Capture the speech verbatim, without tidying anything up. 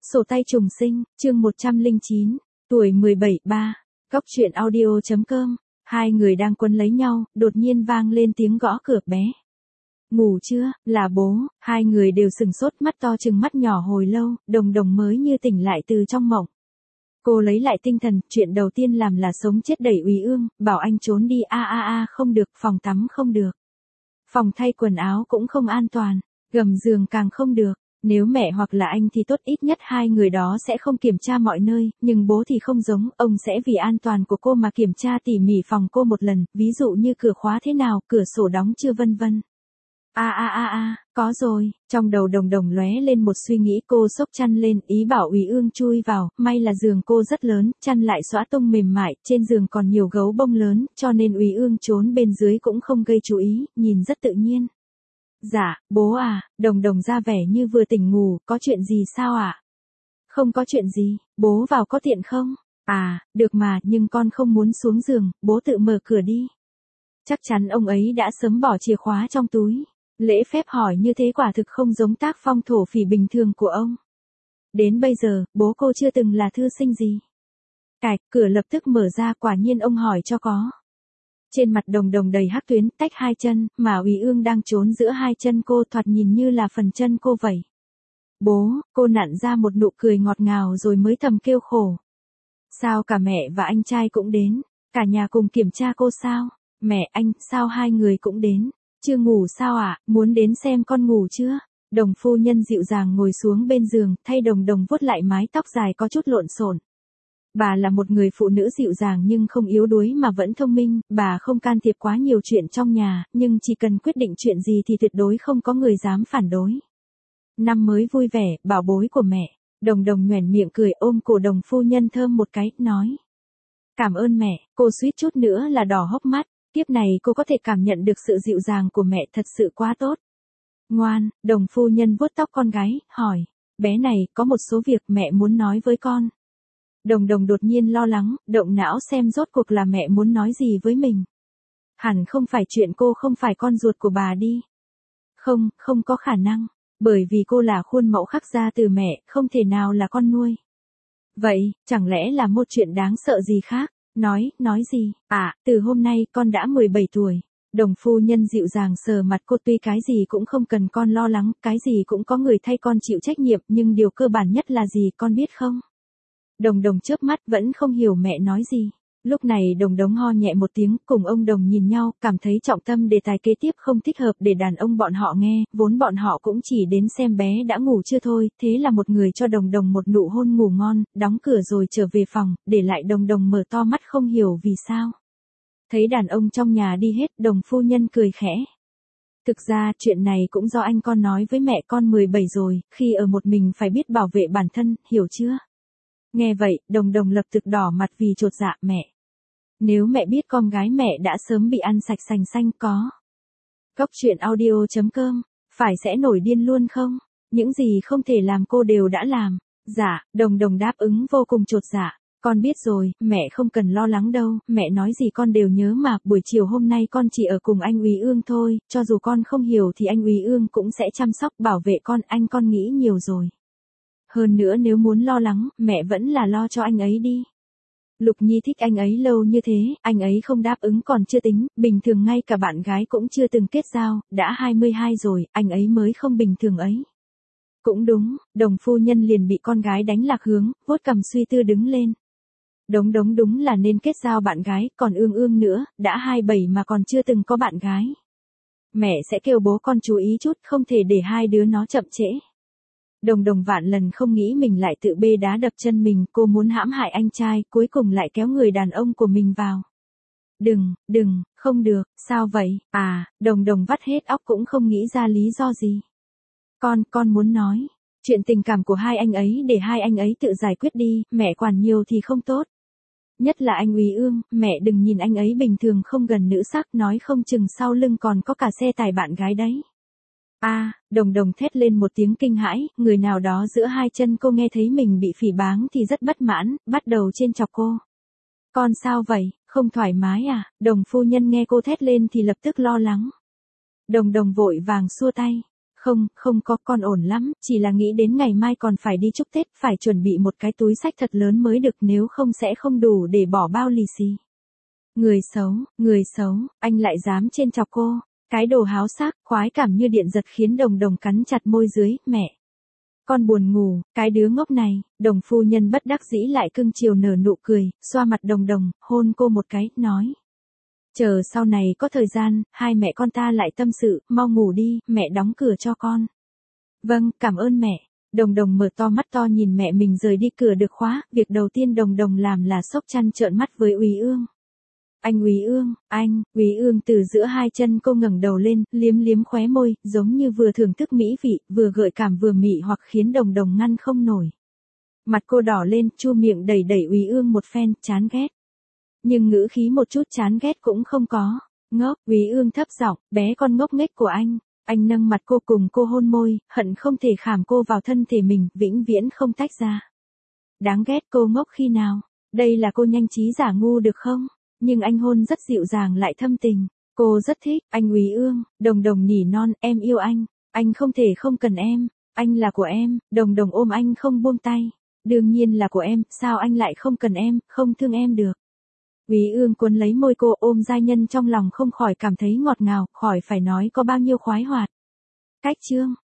Sổ tay trùng sinh, chương một trăm lẻ chín, tuổi mười bảy, ba. Góc truyện audio chấm com. Hai người đang quấn lấy nhau, đột nhiên vang lên tiếng gõ cửa. Bé ngủ chưa? Là bố. Hai người đều sừng sốt, mắt to trừng mắt nhỏ hồi lâu, Đồng Đồng mới như tỉnh lại từ trong mộng. Cô lấy lại tinh thần, chuyện đầu tiên làm là sống chết đẩy Úy Ương, bảo anh trốn đi. A a a không được, phòng tắm không được, phòng thay quần áo cũng không an toàn, gầm giường càng không được. Nếu mẹ hoặc là anh thì tốt, ít nhất hai người đó sẽ không kiểm tra mọi nơi, nhưng bố thì không giống, ông sẽ vì an toàn của cô mà kiểm tra tỉ mỉ phòng cô một lần, ví dụ như cửa khóa thế nào, cửa sổ đóng chưa vân vân. A a a a, có rồi, trong đầu Đồng Đồng lóe lên một suy nghĩ, cô xốc chăn lên, ý bảo Úy Ương chui vào, may là giường cô rất lớn, chăn lại xõa tung mềm mại, trên giường còn nhiều gấu bông lớn, cho nên Úy Ương trốn bên dưới cũng không gây chú ý, nhìn rất tự nhiên. Dạ, bố à, Đồng Đồng ra vẻ như vừa tỉnh ngủ, có chuyện gì sao ạ? À? Không có chuyện gì, bố vào có tiện không? À, được mà, nhưng con không muốn xuống giường, bố tự mở cửa đi. Chắc chắn ông ấy đã sớm bỏ chìa khóa trong túi. Lễ phép hỏi như thế quả thực không giống tác phong thổ phỉ bình thường của ông. Đến bây giờ, bố cô chưa từng là thư sinh gì. Cạch, cửa lập tức mở ra, quả nhiên ông hỏi cho có. Trên mặt Đồng Đồng đầy hắc tuyến, tách hai chân, mà Úy Ương đang trốn giữa hai chân cô, thoạt nhìn như là phần chân cô vậy. Bố, cô nặn ra một nụ cười ngọt ngào rồi mới thầm kêu khổ. Sao cả mẹ và anh trai cũng đến, cả nhà cùng kiểm tra cô sao? Mẹ, anh, sao hai người cũng đến? Chưa ngủ sao ạ? À? Muốn đến xem con ngủ chưa? Đồng phu nhân dịu dàng ngồi xuống bên giường, thay Đồng Đồng vuốt lại mái tóc dài có chút lộn xộn. Bà là một người phụ nữ dịu dàng nhưng không yếu đuối mà vẫn thông minh, bà không can thiệp quá nhiều chuyện trong nhà, nhưng chỉ cần quyết định chuyện gì thì tuyệt đối không có người dám phản đối. Năm mới vui vẻ, bảo bối của mẹ. Đồng Đồng nhoẻn miệng cười, ôm cổ Đồng phu nhân thơm một cái, nói. Cảm ơn mẹ, cô suýt chút nữa là đỏ hốc mắt, tiếp này cô có thể cảm nhận được sự dịu dàng của mẹ, thật sự quá tốt. Ngoan, Đồng phu nhân vuốt tóc con gái, hỏi, bé này, có một số việc mẹ muốn nói với con. Đồng Đồng đột nhiên lo lắng, động não xem rốt cuộc là mẹ muốn nói gì với mình. Hẳn không phải chuyện cô không phải con ruột của bà đi. Không, không có khả năng, bởi vì cô là khuôn mẫu khắc ra từ mẹ, không thể nào là con nuôi. Vậy, chẳng lẽ là một chuyện đáng sợ gì khác? Nói, nói gì? À, từ hôm nay con đã mười bảy tuổi. Đồng phu nhân dịu dàng sờ mặt cô, tuy cái gì cũng không cần con lo lắng, cái gì cũng có người thay con chịu trách nhiệm, nhưng điều cơ bản nhất là gì con biết không? Đồng Đồng chớp mắt vẫn không hiểu mẹ nói gì. Lúc này Đồng Đống ho nhẹ một tiếng, cùng ông Đồng nhìn nhau, cảm thấy trọng tâm đề tài kế tiếp không thích hợp để đàn ông bọn họ nghe, vốn bọn họ cũng chỉ đến xem bé đã ngủ chưa thôi, thế là một người cho Đồng Đồng một nụ hôn ngủ ngon, đóng cửa rồi trở về phòng, để lại Đồng Đồng mở to mắt không hiểu vì sao. Thấy đàn ông trong nhà đi hết, Đồng phu nhân cười khẽ. Thực ra, chuyện này cũng do anh con nói với mẹ, con mười bảy rồi, khi ở một mình phải biết bảo vệ bản thân, hiểu chưa? Nghe vậy, Đồng Đồng lập tức đỏ mặt vì chột dạ. Mẹ. Nếu mẹ biết con gái mẹ đã sớm bị ăn sạch sành xanh có. Góc truyện audio chấm com, phải sẽ nổi điên luôn không? Những gì không thể làm cô đều đã làm. Dạ, Đồng Đồng đáp ứng vô cùng chột dạ. Con biết rồi, mẹ không cần lo lắng đâu, mẹ nói gì con đều nhớ mà, buổi chiều hôm nay con chỉ ở cùng anh Úy Ương thôi, cho dù con không hiểu thì anh Úy Ương cũng sẽ chăm sóc bảo vệ con, anh con nghĩ nhiều rồi. Hơn nữa nếu muốn lo lắng, mẹ vẫn là lo cho anh ấy đi. Lục Nhi thích anh ấy lâu như thế, anh ấy không đáp ứng còn chưa tính, bình thường ngay cả bạn gái cũng chưa từng kết giao, đã hai mươi hai rồi, anh ấy mới không bình thường ấy. Cũng đúng, Đồng phu nhân liền bị con gái đánh lạc hướng, vuốt cằm suy tư đứng lên. Đống Đống đúng là nên kết giao bạn gái, còn Ương Ương nữa, đã hai mươi bảy mà còn chưa từng có bạn gái. Mẹ sẽ kêu bố con chú ý chút, không thể để hai đứa nó chậm trễ. Đồng Đồng vạn lần không nghĩ mình lại tự bê đá đập chân mình, cô muốn hãm hại anh trai, cuối cùng lại kéo người đàn ông của mình vào. Đừng, đừng, không được, sao vậy? À, Đồng Đồng vắt hết óc cũng không nghĩ ra lý do gì. Con, con muốn nói, chuyện tình cảm của hai anh ấy để hai anh ấy tự giải quyết đi, mẹ quản nhiều thì không tốt. Nhất là anh Úy Ương, mẹ đừng nhìn anh ấy bình thường không gần nữ sắc, nói không chừng sau lưng còn có cả xe tải bạn gái đấy. A, à, Đồng Đồng thét lên một tiếng kinh hãi, người nào đó giữa hai chân cô nghe thấy mình bị phỉ báng thì rất bất mãn, bắt đầu trêu chọc cô. Con sao vậy, không thoải mái à? Đồng phu nhân nghe cô thét lên thì lập tức lo lắng. Đồng Đồng vội vàng xua tay. Không, không có, con ổn lắm, chỉ là nghĩ đến ngày mai còn phải đi chúc Tết, phải chuẩn bị một cái túi xách thật lớn mới được, nếu không sẽ không đủ để bỏ bao lì xì. Người xấu, người xấu, anh lại dám trêu chọc cô, cái đồ háo sắc, khoái cảm như điện giật khiến Đồng Đồng cắn chặt môi dưới, mẹ. Con buồn ngủ, cái đứa ngốc này, Đồng phu nhân bất đắc dĩ lại cưng chiều nở nụ cười, xoa mặt Đồng Đồng, hôn cô một cái, nói. Chờ sau này có thời gian, hai mẹ con ta lại tâm sự, mau ngủ đi, mẹ đóng cửa cho con. Vâng, cảm ơn mẹ. Đồng Đồng mở to mắt to nhìn mẹ mình rời đi, cửa được khóa, việc đầu tiên Đồng Đồng làm là xốc chăn trợn mắt với Úy Ương. Anh Úy Ương, anh, Úy Ương từ giữa hai chân cô ngẩng đầu lên, liếm liếm khóe môi, giống như vừa thưởng thức mỹ vị, vừa gợi cảm vừa mị hoặc khiến Đồng Đồng ngăn không nổi. Mặt cô đỏ lên, chu miệng đẩy đẩy Úy Ương một phen, chán ghét. Nhưng ngữ khí một chút chán ghét cũng không có. Ngốc, Úy Ương thấp giọng, bé con ngốc nghếch của anh. Anh nâng mặt cô cùng cô hôn môi, hận không thể khảm cô vào thân thể mình, vĩnh viễn không tách ra. Đáng ghét, cô ngốc khi nào? Đây là cô nhanh trí giả ngu được không? Nhưng anh hôn rất dịu dàng lại thâm tình. Cô rất thích, anh Úy Ương. Đồng Đồng nỉ non, em yêu anh. Anh không thể không cần em. Anh là của em. Đồng Đồng ôm anh không buông tay. Đương nhiên là của em, sao anh lại không cần em, không thương em được. Úy Ương cuốn lấy môi cô, ôm giai nhân trong lòng không khỏi cảm thấy ngọt ngào, khỏi phải nói có bao nhiêu khoái hoạt. Cách chương